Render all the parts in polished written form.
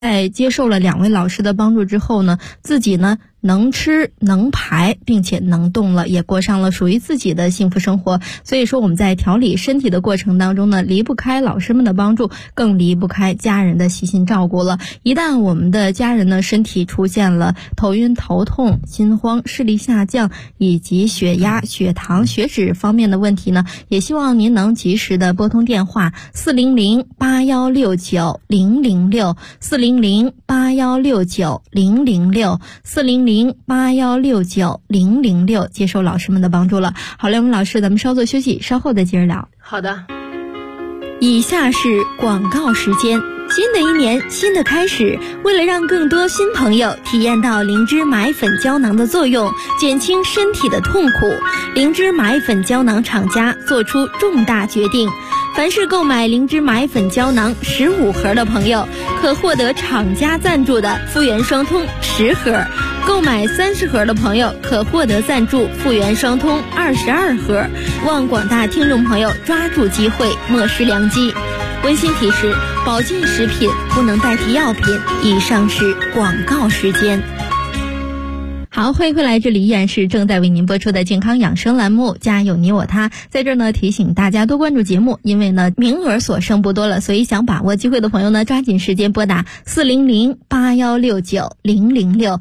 在接受了2位老师的帮助之后呢，自己呢能吃能排并且能动了，也过上了属于自己的幸福生活。所以说我们在调理身体的过程当中呢，离不开老师们的帮助，更离不开家人的细心照顾了。一旦我们的家人呢身体出现了头晕头痛、心慌、视力下降以及血压、血糖、血脂方面的问题呢，也希望您能及时的拨通电话400-8169-006 400-8169-006 400-8169-006，接受老师们的帮助了。好嘞，我们老师咱们稍作休息，稍后再接着聊。 好的。 以下是广告时间。新的一年，新的开始，为了让更多新朋友体验到灵芝买粉胶囊的作用，减轻身体的痛苦，灵芝买粉胶囊厂家做出重大决定，凡是购买灵芝买粉胶囊15盒的朋友，可获得厂家赞助的复原双通10盒，购买30盒的朋友可获得赞助复原双通22盒。望广大听众朋友抓住机会，莫失良机。温馨提示：保健食品不能代替药品。以上是广告时间。好，欢迎回来，这里依然是正在为您播出的健康养生栏目，家有你我他。在这儿呢，提醒大家多关注节目，因为呢名额所剩不多了，所以想把握机会的朋友呢，抓紧时间拨打400-8169-006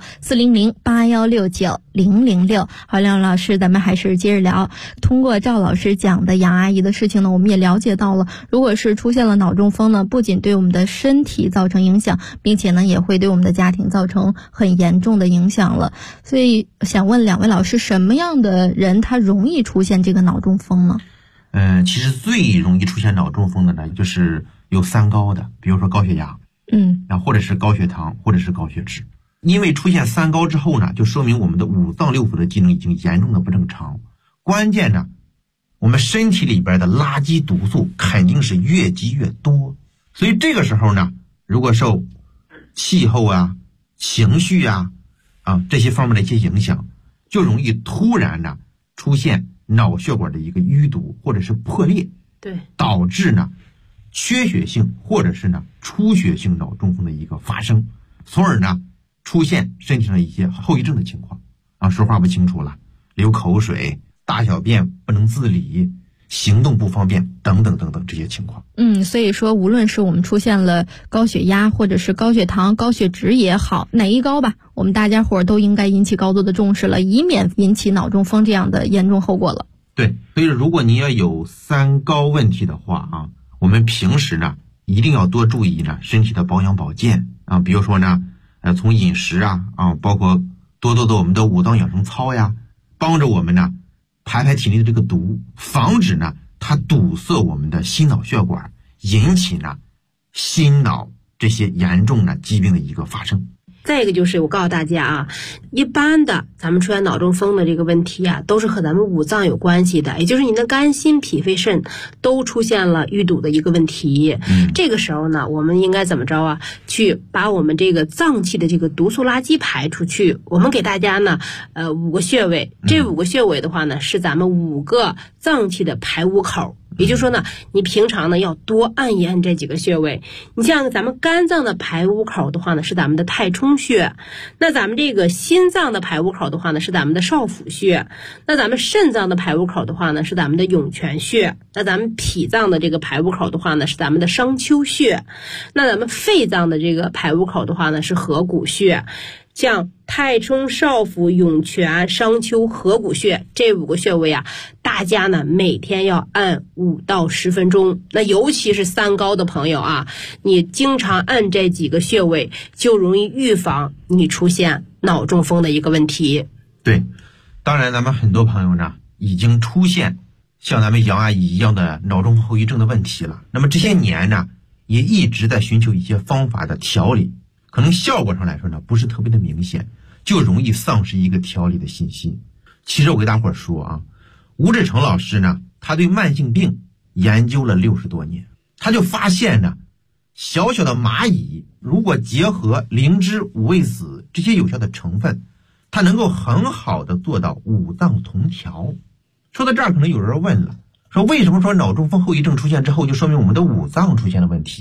400-8169-006。好，梁老师，咱们还是接着聊。通过赵老师讲的杨阿姨的事情呢，我们也了解到了，如果是出现了脑中风呢，不仅对我们的身体造成影响，并且呢也会对我们的家庭造成很严重的影响了。所以想问2位老师，什么样的人他容易出现这个脑中风呢？ 其实最容易出现脑中风的呢，就是有3高的，比如说高血压，或者是高血糖，或者是高血脂。因为出现3高之后呢，就说明我们的5脏6腑的机能已经严重的不正常。关键呢，我们身体里边的垃圾毒素肯定是越积越多。所以这个时候呢，如果受气候啊、情绪啊这些方面的一些影响，就容易突然呢出现脑血管的一个淤堵或者是破裂， 对，导致呢缺血性或者是呢出血性脑中风的一个发生，从而呢出现身体上的一些后遗症的情况说话不清楚了，流口水，大小便不能自理，行动不方便等等等等这些情况。 所以说无论是我们出现了高血压或者是高血糖、高血脂也好，哪一高吧，我们大家伙都应该引起高度的重视了，以免引起脑中风这样的严重后果了。 对，所以如果你要有3高问题的话我们平时呢一定要多注意呢身体的保养保健比如说呢从饮食包括多的我们的5脏养生操呀，帮着我们呢排体内的这个毒，防止呢它堵塞我们的心脑血管，引起呢心脑这些严重的疾病的一个发生。 再一个就是我告诉大家一般的咱们出现脑中风的这个问题都是和咱们5脏有关系的，也就是你的肝、心、脾、肺、肾都出现了淤堵的一个问题。这个时候呢，我们应该怎么着去把我们这个脏器的这个毒素垃圾排出去。我们给大家呢5个穴位，这5个穴位的话呢是咱们5个脏器的排污口。也就是说呢，你平常呢要多按一按这几个穴位。你像咱们肝脏的排污口的话呢，是咱们的太冲穴；那咱们这个心脏的排污口的话呢，是咱们的少府穴；那咱们肾脏的排污口的话呢，是咱们的涌泉穴；那咱们脾脏的这个排污口的话呢，是咱们的商丘穴；那咱们肺脏的这个排污口的话呢，是合谷穴。像太冲、少府、涌泉、商丘、合谷穴这5个穴位大家呢每天要按5到10分钟。那尤其是3高的朋友你经常按这几个穴位，就容易预防你出现脑中风的一个问题。 对，当然咱们很多朋友呢已经出现像咱们杨阿姨一样的脑中风后遗症的问题了，那么这些年呢也一直在寻求一些方法的调理，可能效果上来说呢不是特别的明显，就容易丧失一个调理的信心。其实我给大伙说吴志成老师呢，他对慢性病研究了60多年，他就发现呢，小小的蚂蚁如果结合灵芝、五味子这些有效的成分，它能够很好的做到5脏同调。说到这儿，可能有人问了，说为什么说脑中风后遗症出现之后就说明我们的5脏出现了问题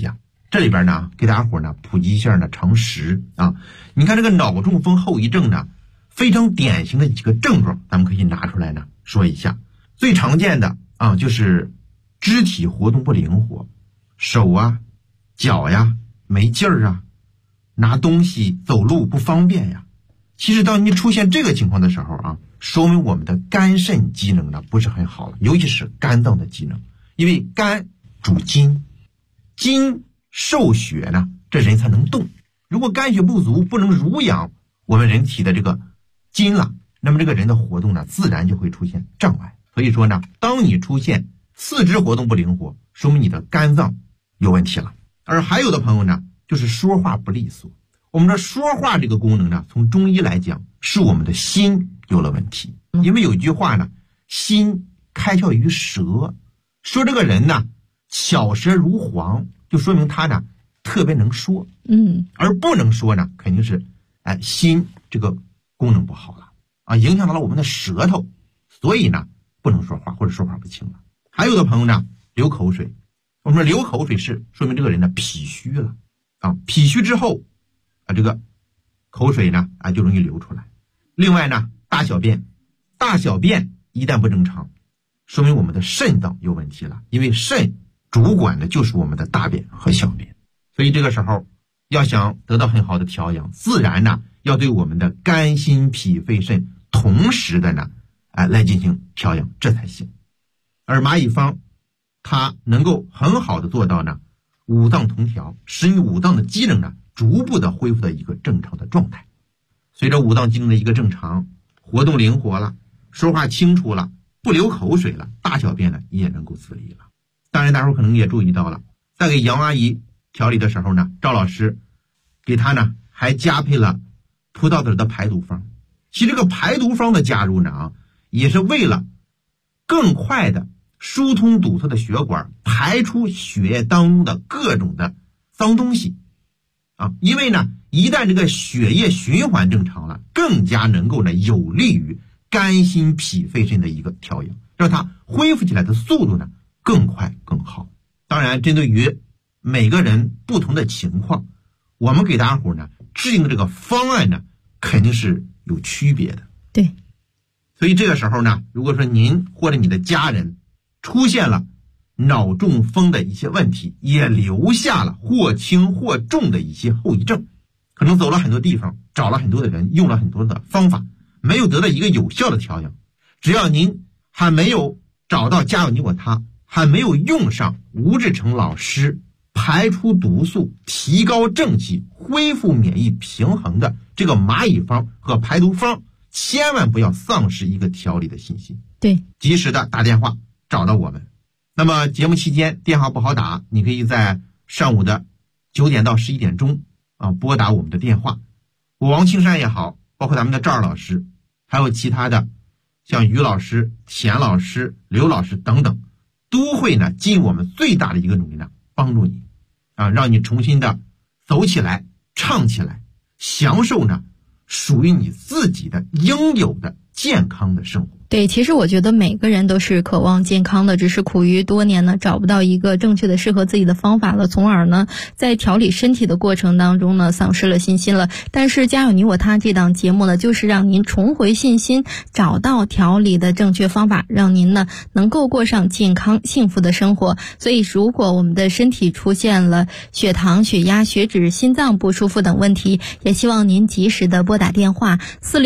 这里边呢给大家伙呢普及一下呢常识啊。你看这个脑中风后遗症呢非常典型的几个症状，咱们可以拿出来呢说一下。最常见的啊就是肢体活动不灵活，手啊脚呀没劲儿啊，拿东西走路不方便呀。其实当你出现这个情况的时候啊，说明我们的肝肾机能呢不是很好了，尤其是肝脏的机能。因为肝主筋，筋受血呢，这人才能动。如果肝血不足，不能濡养我们人体的这个筋了，那么这个人的活动呢，自然就会出现障碍。所以说呢，当你出现四肢活动不灵活，说明你的肝脏有问题了。而还有的朋友呢，就是说话不利索。我们的说话这个功能呢，从中医来讲，是我们的心有了问题。因为有一句话呢，心开窍于舌，说这个人呢巧舌如簧，就说明他呢特别能说。而不能说呢，肯定是心这个功能不好了啊，影响到了我们的舌头，所以呢不能说话或者说话不清了。还有的朋友呢流口水，我们说流口水是说明这个人呢脾虚了啊，脾虚之后这个口水呢就容易流出来。另外呢大小便一旦不正常，说明我们的肾脏有问题了，因为肾主管的就是我们的大便和小便。所以这个时候要想得到很好的调养，自然呢要对我们的肝心脾肺肾同时的呢来进行调养，这才行。而蚂蚁方它能够很好的做到呢五脏同调，使你五脏的机能呢逐步的恢复到一个正常的状态。随着五脏机能的一个正常，活动灵活了，说话清楚了，不流口水了，大小便呢也能够自理了。当然大伙可能也注意到了，在给杨阿姨调理的时候呢，赵老师给她呢还加配了葡萄籽的排毒方。其实这个排毒方的加入呢也是为了更快的疏通堵塞的血管，排出血液当中的各种的脏东西因为呢一旦这个血液循环正常了，更加能够呢有利于肝心脾肺肾的一个调养，让它恢复起来的速度呢更快更好。当然针对于每个人不同的情况，我们给大家伙呢制定的这个方案呢肯定是有区别的。 对， 所以这个时候呢，如果说您或者你的家人出现了脑中风的一些问题，也留下了或轻或重的一些后遗症，可能走了很多地方，找了很多的人，用了很多的方法，没有得到一个有效的调养。只要您还没有找到家有你我他，还没有用上吴志成老师排出毒素、提高正气、恢复免疫平衡的这个蚂蚁方和排毒方，千万不要丧失一个调理的信心。 对， 及时的打电话找到我们。那么节目期间电话不好打，你可以在上午的9点到11点钟拨打我们的电话。我王青山也好，包括咱们的赵老师，还有其他的像于老师、田老师、刘老师等等，都会呢尽我们最大的一个努力呢帮助你让你重新的走起来、唱起来，享受呢属于你自己的应有的健康的生活。 对，其实我觉得每个人都是渴望健康的，只是苦于多年呢找不到一个正确的适合自己的方法了，从而呢在调理身体的过程当中呢丧失了信心了。但是家有你我他这档节目呢，就是让您重回信心，找到调理的正确方法，让您呢能够过上健康幸福的生活。所以如果我们的身体出现了血糖、血压、血脂、心脏不舒服等问题，也希望您及时的拨打电话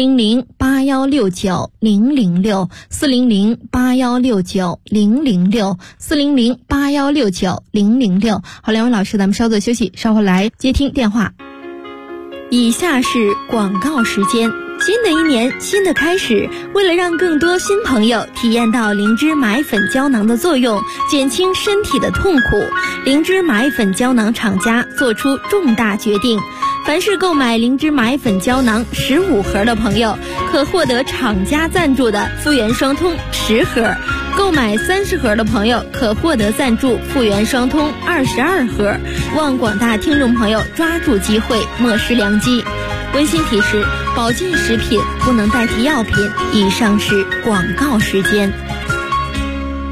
400-8169-006，400-8169-006，400-8169-006。好，两位老师咱们稍作休息，稍后来接听电话。以下是广告时间。新的一年，新的开始，为了让更多新朋友体验到灵芝买粉胶囊的作用，减轻身体的痛苦，灵芝买粉胶囊厂家做出重大决定，凡是购买灵芝买粉胶囊15盒的朋友，可获得厂家赞助的复原双通10盒，购买30盒的朋友可获得赞助复原双通22盒。望广大听众朋友抓住机会，莫失良机。温馨提示：保健食品不能代替药品。以上是广告时间。好，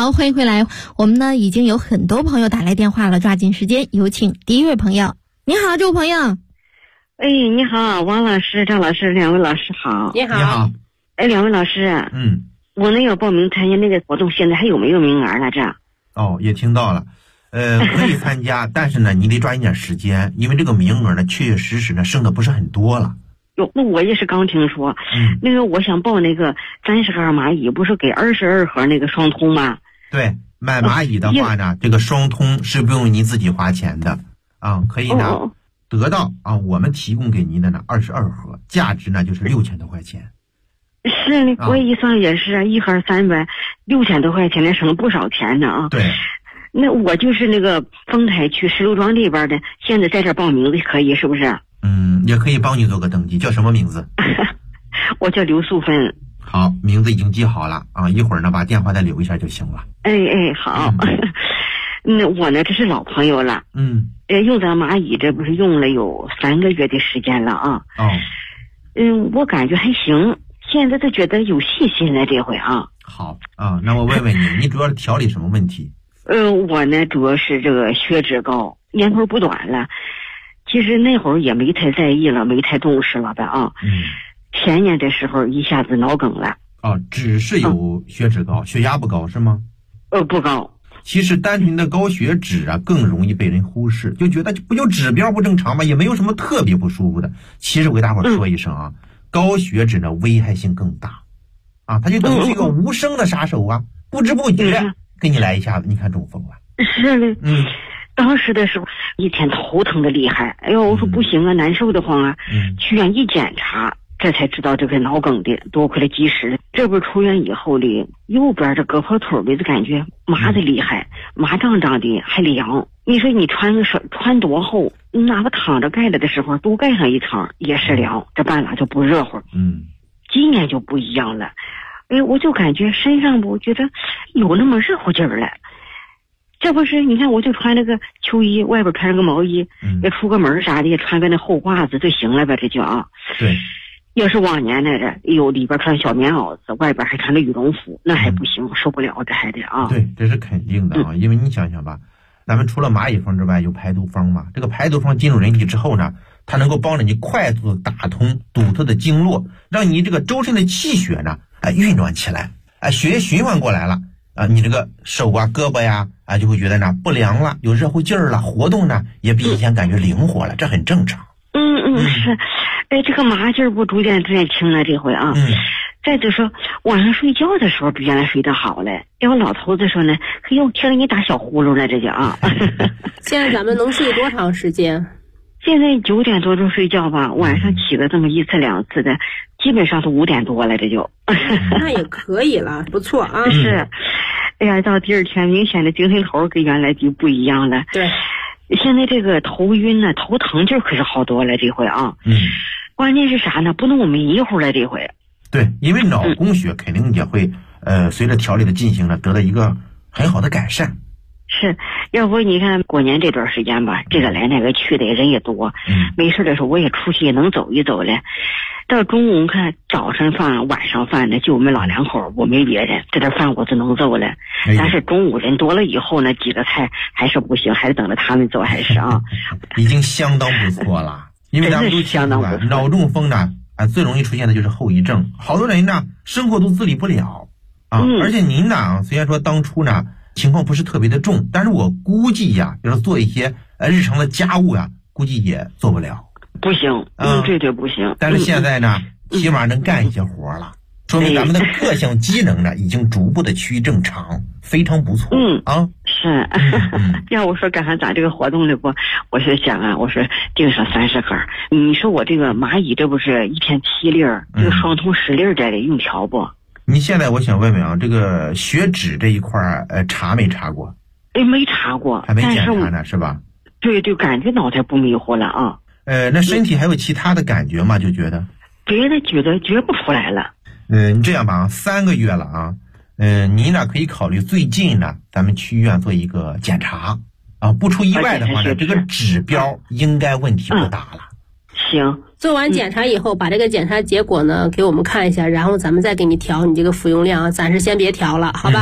好，欢迎回来。我们呢已经有很多朋友打来电话了，抓紧时间，有请第一位朋友。你好，这位朋友。 哎，你好，王老师、张老师，两位老师好。 你好。 你好。 哎，两位老师。我那个报名参加那个活动，现在还有没有名额了？这？ 哦，也听到了。可以参加，但是呢，你得抓紧点时间，因为这个名额呢，确确实实呢，剩的不是很多了。 哟，那我也是刚听说。那个我想报那个30盒蚂蚁，不是给22盒那个双通吗？ 对，买蚂蚁的话呢，这个双通是不用您自己花钱的啊，可以呢得到啊，我们提供给您的呢22盒，价值呢就是6000多块钱。 是呢，我一算也是一盒300，6000多块钱，那省了不少钱呢啊。 对。 那我就是那个丰台区石榴庄这边的，现在在这报名的可以是不是？ 也可以帮你做个登记，叫什么名字？ 我叫刘素芬。 好，名字已经记好了啊，一会儿呢把电话再留一下就行了。 哎，好。那我呢这是老朋友了。用咱蚂蚁这不是用了有3个月的时间了啊。我感觉还行，现在都觉得有信心了这回啊。 好啊，那我问问你主要是调理什么问题？ 我呢主要是这个血脂高，年头不短了。其实那会儿也没太在意了，没太重视了吧啊。前年的时候一下子脑梗了。 只是有血脂高，血压不高是吗？ 不高。 其实单纯的高血脂啊，更容易被人忽视，就觉得不就指标不正常吗？也没有什么特别不舒服的。其实我给大伙说一声啊，高血脂呢危害性更大啊，它就等于是一个无声的杀手啊，不知不觉给你来一下子，你看中风了。 是的。当时的时候一天头疼的厉害，哎呦，我说不行啊，难受的慌啊。去院一检查，这才知道这个脑梗的，多亏了及时。这不出院以后的，右边这胳膊腿的感觉麻的厉害，麻胀胀的还凉。你说你穿多厚，哪怕躺着盖了的时候多盖上一层也是凉，这半拉就不热乎。今年就不一样了，我就感觉身上不觉得有那么热乎劲儿了。这不是你看，我就穿那个秋衣，外边穿着个毛衣，也出个门啥的，也穿个那厚褂子就行了呗，这就啊。 对。 要是往年那个里边穿小棉袄子，外边还穿着羽绒服，那还不行，受不了，这还得啊。 对，这是肯定的啊，因为你想想吧，咱们除了蚂蚁蜂之外，有排毒蜂嘛。这个排毒蜂进入人体之后呢，它能够帮着你快速的打通堵塞的经络，让你这个周身的气血呢，运转起来，血液循环过来了。你这个手啊、胳膊呀，就会觉得呢不凉了，有热乎劲儿了，活动呢也比以前感觉灵活了，这很正常。 是。这个麻劲儿不逐渐轻了这回啊。再者说晚上睡觉的时候比原来睡得好了。我老头子说呢，哎呦，听着你打小呼噜了，这就啊。 现在咱们能睡多长时间？ 现在9点多钟睡觉吧，晚上起个这么1次2次的，基本上都5点多了，这就。 那也可以了，不错啊。 是。哎呀，到第二天明显的精神头跟原来就不一样了。 对。 现在这个头晕呢，头疼劲儿可是好多了这回啊。关键是啥呢？不能迷糊了这回。 对，因为脑供血肯定也会随着调理的进行呢，得到一个很好的改善。 是，要不你看过年这段时间吧，这个来那个去的人也多。没事的时候我也出去也能走一走了。到中午看早上饭晚上饭呢，就我们老两口，我没别人，这点饭我就能走了。但是中午人多了以后呢，几个菜还是不行，还是等着他们走还是啊。 已经相当不错了。因为咱们都清楚啊，脑中风呢，最容易出现的就是后遗症。好多人呢，生活都自理不了啊。而且您呢，虽然说当初呢情况不是特别的重，但是我估计呀，就是做一些日常的家务呀，估计也做不了。 不行，绝对不行。 但是现在呢，起码能干一些活了，说明咱们的各项机能呢，已经逐步的趋于正常，非常不错。 是。要我说赶上咱这个活动的不，我是想啊，我说订上30盒。你说我这个蚂蚁这不是一天7粒儿，这个双通10粒儿这里用调不？ 你现在我想问问啊，这个血脂这一块查没查过？ 没查过， 还没检查呢，是吧？ 对，感觉脑袋不迷糊了啊。 那身体还有其他的感觉吗？就觉得别的觉不出来了。 你这样吧，3个月了啊。你呢可以考虑最近呢，咱们去医院做一个检查啊，不出意外的话呢，这个指标应该问题不大了。 行， 做完检查以后，把这个检查结果呢给我们看一下，然后咱们再给你调你这个服用量啊，暂时先别调了，好吧？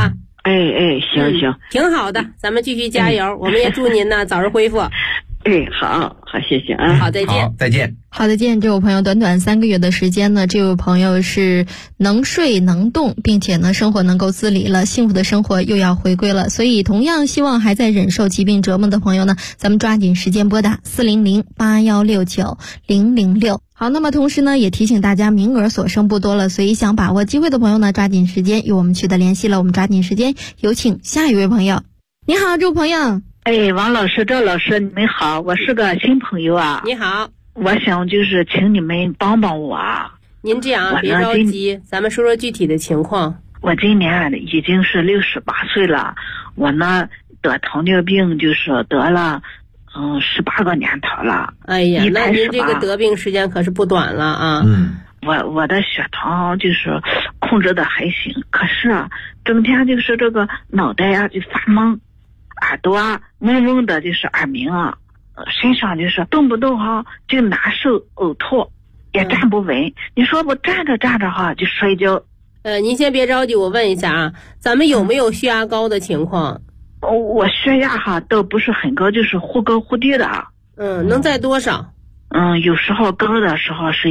行， 挺好的，咱们继续加油，我们也祝您呢早日恢复。 好，谢谢啊， 好，再见。 好，再见。 好的，见这位朋友短短3个月的时间呢，这位朋友是能睡能动，并且呢生活能够自理了，幸福的生活又要回归了。所以同样希望还在忍受疾病折磨的朋友呢，咱们抓紧时间拨打400-8169-006。好，那么同时呢也提醒大家，名额所剩不多了，所以想把握机会的朋友呢，抓紧时间与我们取得联系了。我们抓紧时间有请下一位朋友。你好，这位朋友。 王老师、赵老师，你们好，我是个新朋友啊。 你好， 我想就是请你们帮帮我啊。 您这样别着急，咱们说说具体的情况。 我今年已经是68岁了，我呢得糖尿病就是得了18个年头了。 哎呀，那您这个得病时间可是不短了啊。 我的血糖就是控制的还行，可是啊整天就是这个脑袋呀就发懵，耳朵啊嗡嗡的，就是耳鸣啊，身上就是动不动就难受呕吐，也站不稳。你说我站着就摔跤。 您先别着急，我问一下啊，咱们有没有血压高的情况？ 我血压倒不是很高，就是忽高忽低的。 能在多少？ 有时候高的时候是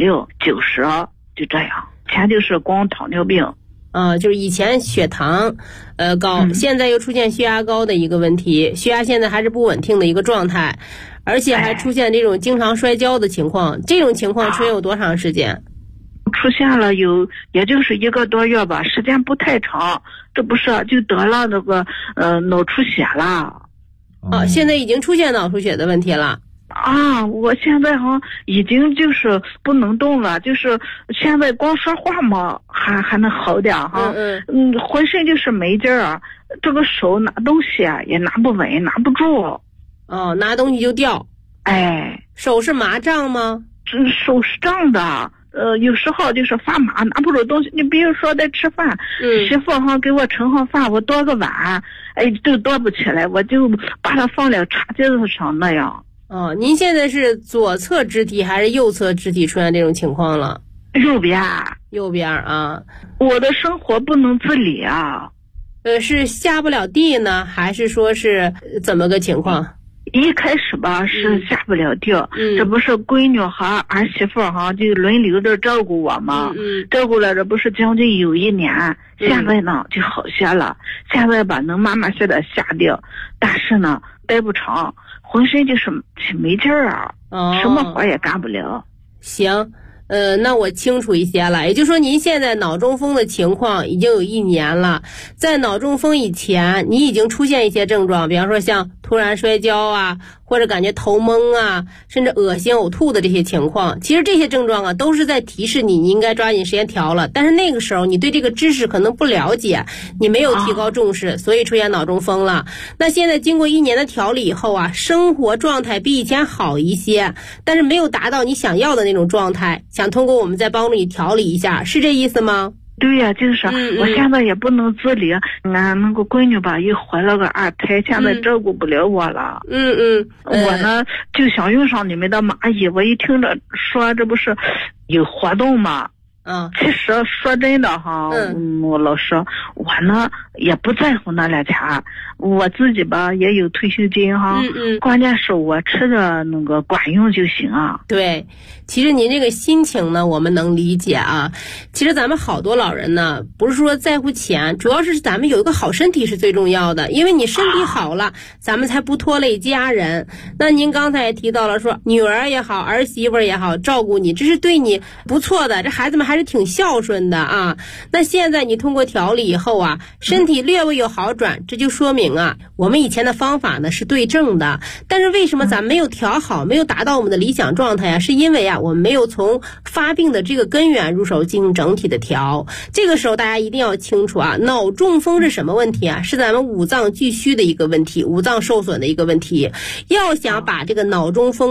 160、90，就这样。前就是光糖尿病。 就是以前血糖高，现在又出现血压高的一个问题，血压现在还是不稳定的一个状态，而且还出现这种经常摔跤的情况。这种情况出现有多长时间？ 出现了也就是1个多月吧，时间不太长。这不是就得了那个脑出血了。 现在已经出现脑出血的问题了。 我现在已经就是不能动了，就是现在光说话嘛还能好点浑身就是没劲儿，这个手拿东西也拿不稳，拿不住。 拿东西就掉。 手是麻胀吗？ 手是胀的，有时候就是发麻，拿不住东西。你比如说在吃饭，媳妇给我盛好饭，我端个碗，都端不起来，我就把它放在茶几子上那样。 您现在是左侧肢体还是右侧肢体出现这种情况了？ 右边啊。 我的生活不能自理啊。 是下不了地呢，还是说是怎么个情况？ 一开始吧是下不了地，这不是闺女和儿媳妇就轮流着照顾我吗？照顾了这不是将近有1年，现在呢就好些了。现在吧能慢慢些的下地，但是呢待不长，浑身就是没劲儿什么活也干不了。 行，那我清楚一些了。也就是说您现在脑中风的情况已经有1年了，在脑中风以前你已经出现一些症状，比方说像突然摔跤啊，或者感觉头懵啊，甚至恶心呕吐的这些情况。其实这些症状都是在提示你应该抓紧时间调了，但是那个时候你对这个知识可能不了解，你没有提高重视，所以出现脑中风了。那现在经过1年的调理以后生活状态比以前好一些，但是没有达到你想要的那种状态，想通过我们再帮助你调理一下，是这意思吗？ 对呀，就是我现在也不能自理，俺那个闺女吧又怀了个2胎，现在照顾不了我了。我呢就想用上你们的蚂蚁，我一听着说这不是有活动吗？其实说真的我老师，我呢也不在乎那俩钱，我自己吧也有退休金关键是我吃的那个管用就行啊。 对，其实您这个心情呢我们能理解啊。其实咱们好多老人呢不是说在乎钱，主要是咱们有一个好身体是最重要的，因为你身体好了咱们才不拖累家人。那您刚才也提到了说女儿也好，儿媳妇也好照顾你，这是对你不错的，这孩子们还是挺孝顺的啊。那现在你通过调理以后身体略微有好转，这就说明我们以前的方法呢是对症的，但是为什么咱没有调好，没有达到我们的理想状态是因为我们没有从发病的这个根源入手进行整体的调。这个时候大家一定要清楚脑中风是什么问题是咱们五脏俱虚的一个问题，五脏受损的一个问题。要想把这个脑中风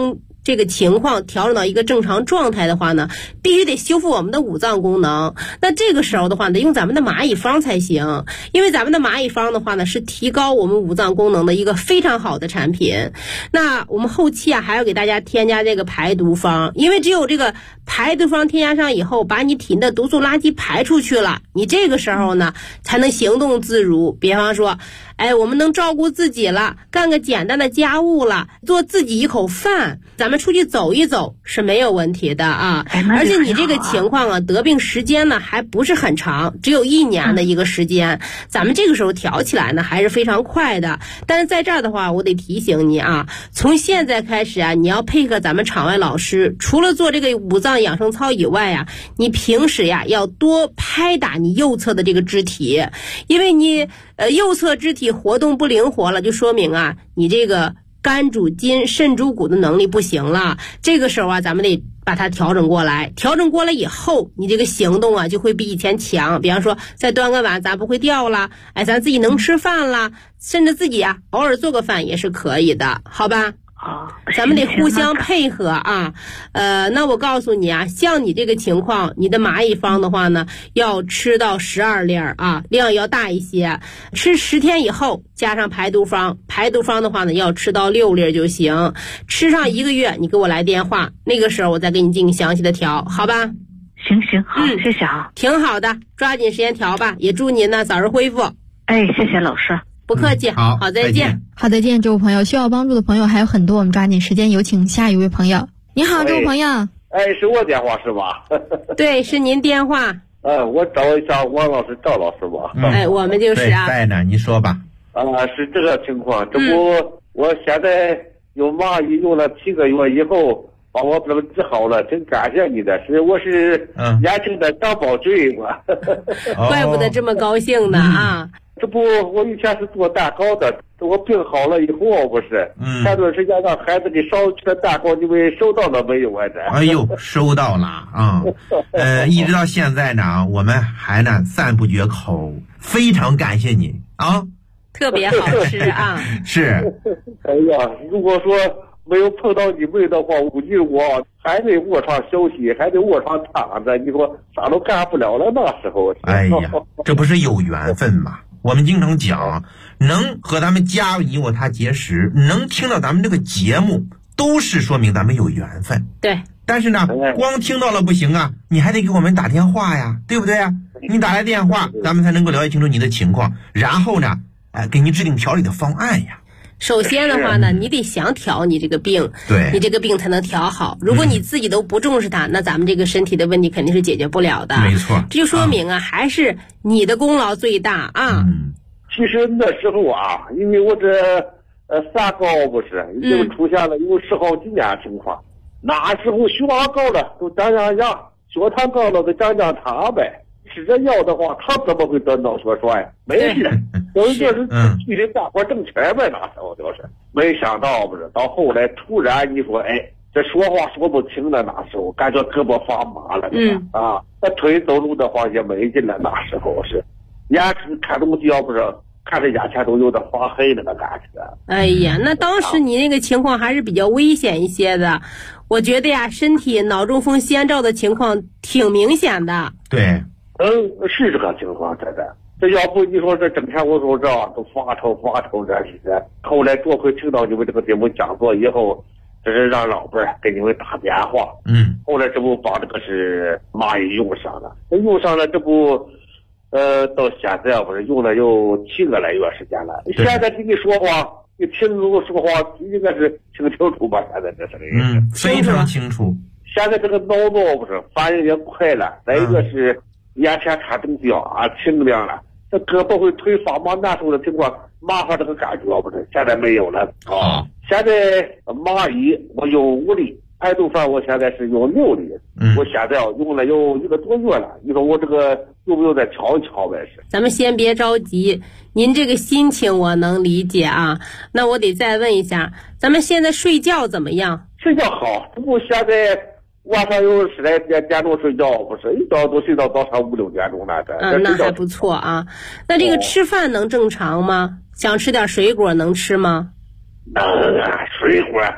这个情况调整到一个正常状态的话呢，必须得修复我们的五脏功能。那这个时候的话呢，得用咱们的蚂蚁方才行，因为咱们的蚂蚁方的话呢，是提高我们五脏功能的一个非常好的产品。那我们后期还要给大家添加这个排毒方，因为只有这个排毒方添加上以后，把你体内的毒素垃圾排出去了，你这个时候呢才能行动自如。比方说我们能照顾自己了，干个简单的家务了，做自己一口饭，咱们出去走一走是没有问题的啊。而且你这个情况啊，得病时间呢还不是很长，只有1年的一个时间，咱们这个时候调起来呢还是非常快的。但是在这儿的话，我得提醒你啊，从现在开始啊，你要配合咱们场外老师，除了做这个五脏养生操以外啊，你平时呀要多拍打你右侧的这个肢体，因为你右侧肢体活动不灵活了，就说明啊你这个肝主筋肾主骨的能力不行了。这个时候啊，咱们得把它调整过来，调整过来以后，你这个行动啊就会比以前强。比方说再端个碗咱不会掉了，咱自己能吃饭了，甚至自己啊偶尔做个饭也是可以的，好吧？咱们得互相配合啊。那我告诉你啊，像你这个情况，你的蚂蚁方的话呢，要吃到12粒啊，量要大一些。吃10天以后，加上排毒方，排毒方的话呢，要吃到6粒就行。吃上1个月，你给我来电话，那个时候我再给你进行详细的调，好吧？ 行，好，谢谢啊。 挺好的，抓紧时间调吧，也祝您呢早日恢复。 谢谢老师。 不客气，好，再见。 好，再见，这位朋友。需要帮助的朋友还有很多，我们抓紧时间有请下一位朋友。你好，这位朋友。 是我电话是吧？ 对，是您电话。 我找一下王老师、赵老师吧。 我们就是啊。 在呢，你说吧。 是这个情况，这不，我现在用蚂蚁用了7个月以后，把我这个治好了，挺感谢你的。我是年轻的张宝坠我。 怪不得这么高兴呢啊！ 这不，我以前是做蛋糕的，我病好了以后不是，前段时间让孩子给烧去的蛋糕，你们收到了没有啊？ 哎呦，收到了啊！一直到现在呢，我们还呢赞不绝口，非常感谢你啊！ 特别好吃啊！ 是。 哎呀，如果说没有碰到你们的话，估计我还得卧床休息，还得卧床躺着，你说啥都干不了了那时候。 哎呀，这不是有缘分吗？我们经常讲，能和咱们加你我他结识，能听到咱们这个节目，都是说明咱们有缘分。 对。 但是呢，光听到了不行啊，你还得给我们打电话呀，对不对啊？你打来电话，咱们才能够了解清楚你的情况，然后呢，给你制定调理的方案呀。 首先的话呢，你得想调你这个病， 对， 你这个病才能调好。如果你自己都不重视它，那咱们这个身体的问题肯定是解决不了的。 没错， 这就说明啊，还是你的功劳最大啊。 其实那时候啊，因为我这三高不是已经出现了有10好几年情况，那时候血压高了都降降压，血糖高了都降降糖呗。吃这药的话，他怎么会得脑血栓？没事，我就是去的干活挣钱呗，那时候就是。没想到不是，到后来突然你说，这说话说不清了，那时候感觉胳膊发麻了，那腿走路的话也没劲了，那时候是，眼看东西要不是看着眼前都有点发黑了的感觉。 哎呀，那当时你那个情况还是比较危险一些的，我觉得呀，身体脑中风先兆的情况挺明显的。 对。 是这个情况，真的。这要不你说这整天我说这都发愁这些。后来多亏听到你们这个节目讲座以后，这是让老辈儿给你们打电话。后来这不把这个是蚂蚁用上了，这不到现在不是用了有7个来月时间了。现在听你说话，你听我说话应该是挺清楚吧？现在这是非常清楚。 现在这个脑不是反应也快了，再一个是眼前看东西清亮了，这胳膊会腿发麻难受的情况，麻烦这个感觉不是现在没有了现在蚂蚁我用5粒，排毒方我现在是用6粒，我现在用了有1个多月了，你说我这个用不用再瞧一瞧呗？是。 咱们先别着急，您这个心情我能理解啊。那我得再问一下，咱们现在睡觉怎么样？ 睡觉好，不现在晚上有10来点钟睡觉，不是一觉都睡到早上5、6点钟了。 那还不错啊。那这个吃饭能正常吗？想吃点水果能吃吗？ 水果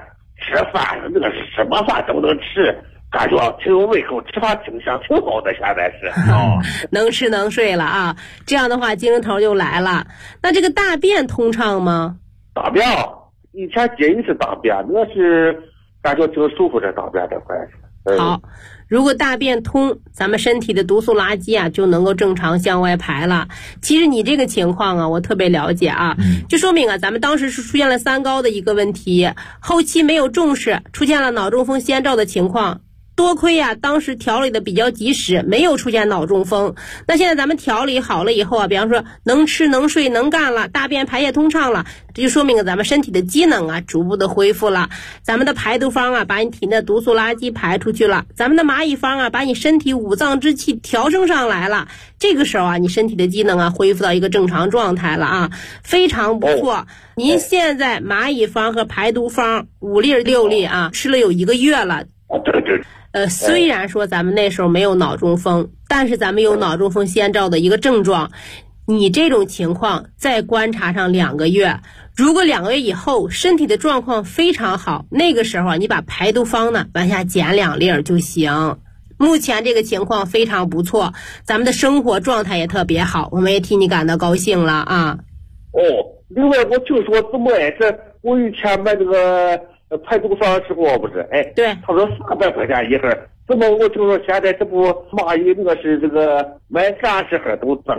吃饭那个什么饭都能吃，感觉挺有胃口，吃饭挺香，挺好的。现在是能吃能睡了啊，这样的话精神头就来了。那这个大便通畅吗？ 大便以前解一次大便，那是感觉挺舒服的，大便这块是。 好，如果大便通，咱们身体的毒素垃圾啊就能够正常向外排了。其实你这个情况啊，我特别了解啊，就说明啊，咱们当时是出现了3高的一个问题，后期没有重视，出现了脑中风先兆的情况。多亏呀，当时调理的比较及时，没有出现脑中风。那现在咱们调理好了以后啊，比方说能吃能睡能干了，大便排泄通畅了，这就说明了咱们身体的机能啊逐步的恢复了。咱们的排毒方啊把你体内的毒素垃圾排出去了，咱们的蚂蚁方啊把你身体五脏之气调升上来了。这个时候啊，你身体的机能啊恢复到一个正常状态了啊，非常不错。您现在蚂蚁方和排毒方5粒6粒啊，吃了有1个月了。虽然说咱们那时候没有脑中风，但是咱们有脑中风先兆的一个症状。你这种情况再观察上2个月，如果2个月以后身体的状况非常好，那个时候啊，你把排毒方呢往下减2粒就行。目前这个情况非常不错，咱们的生活状态也特别好，我们也替你感到高兴了啊。 另外我听说怎么这我以前买这个排毒方的时候不是对，他说300块钱一盒，怎么我听说现在这不蚂蚁那个是这个买30盒都增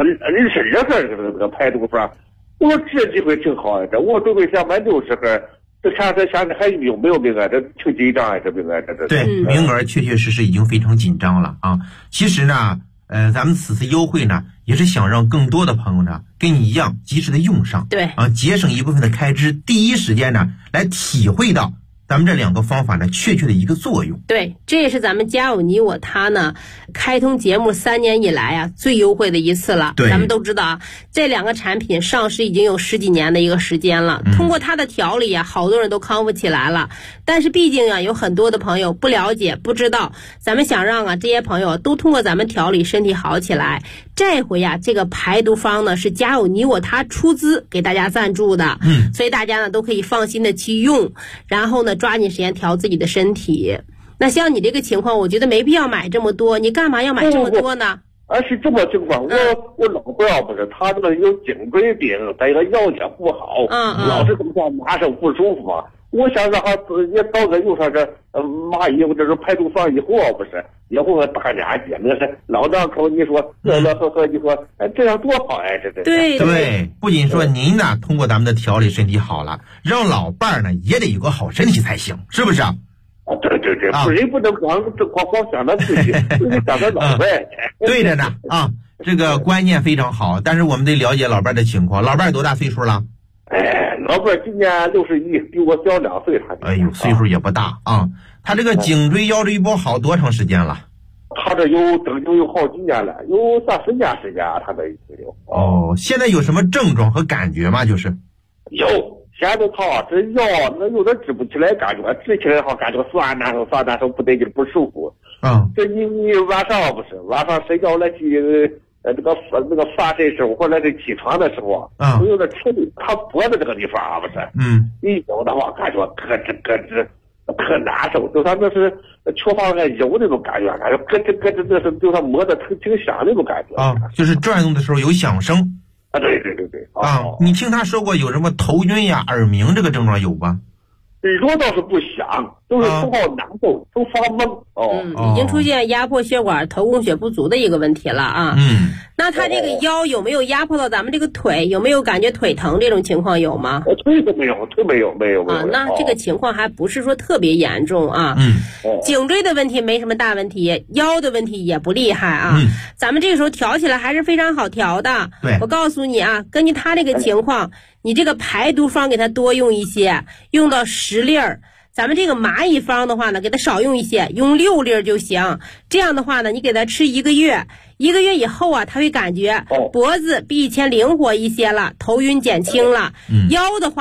22盒这个排毒方，我说这机会挺好的，我准备想买60盒，这现在还有没有名额？这挺紧张啊，这名额这对，名额确确实实已经非常紧张了啊。其实呢，咱们此次优惠呢，也是想让更多的朋友呢跟你一样及时的用上， 对啊，节省一部分的开支，第一时间呢来体会到咱们这2个方法呢确切的一个作用。 对，这也是咱们家有你我他呢开通节目3年以来啊最优惠的一次了。 对， 咱们都知道啊，这2个产品上市已经有10几年的一个时间了，通过它的调理啊，好多人都康复起来了。但是毕竟啊，有很多的朋友不了解不知道，咱们想让啊这些朋友都通过咱们调理身体好起来。这回啊，这个排毒方呢是家有你我他出资给大家赞助的，所以大家呢都可以放心的去用，然后呢抓紧时间调自己的身体。那像你这个情况，我觉得没必要买这么多，你干嘛要买这么多呢？ 是这么情况，我老伴不是他这个有颈椎病，再一个腰也不好，老是这么拿手不舒服嘛。我想让他也早点用上这蚂蚁这是排毒方以后不是以后大家姐那是老两口，你说乐乐呵呵，你说这样多好哎，这对，不仅说您呢通过咱们的调理身体好了，让老伴儿呢也得有个好身体才行，是不是啊？ 对，人不能光想着自己，想着老伴。 对着呢啊，这个观念非常好，但是我们得了解老伴儿的情况。老伴儿多大岁数了？ 老伴儿今年61，比我小2岁。 哎呦，岁数也不大啊。他这个颈椎腰椎不好多长时间了？ 他这有好几年了，有3-4年时间，他这已经有。 现在有什么症状和感觉吗？就是有。现在他这腰那有点直不起来，感觉直起来好感觉酸难受，不得劲不舒服。这你晚上睡觉来去那个翻身时候或者是起床的时候，我有点吃力，他脖子这个地方不是，一有的话感觉咯吱可难受，就他那是厨房上有那种感觉咯吱那是就他摸着挺响那种感觉就是转动的时候有响声。 对你听他说过有什么头晕呀、耳鸣这个症状有吗？ 我倒是不想，都是头好难受，都发懵。 已经出现压迫血管、头供血不足的一个问题了啊。那他这个腰有没有压迫到咱们这个腿？有没有感觉腿疼这种情况有吗？ 腿都没有，腿没有啊。那这个情况还不是说特别严重啊。颈椎的问题没什么大问题，腰的问题也不厉害啊。咱们这个时候调起来还是非常好调的。 对， 我告诉你啊，根据他这个情况，你这个排毒方给他多用一些，用到10粒儿。咱们这个蚂蚁方的话呢，给它少用一些，用6粒就行。这样的话呢，你给它吃1个月，1个月以后啊，他会感觉脖子比以前灵活一些了，头晕减轻了，腰的话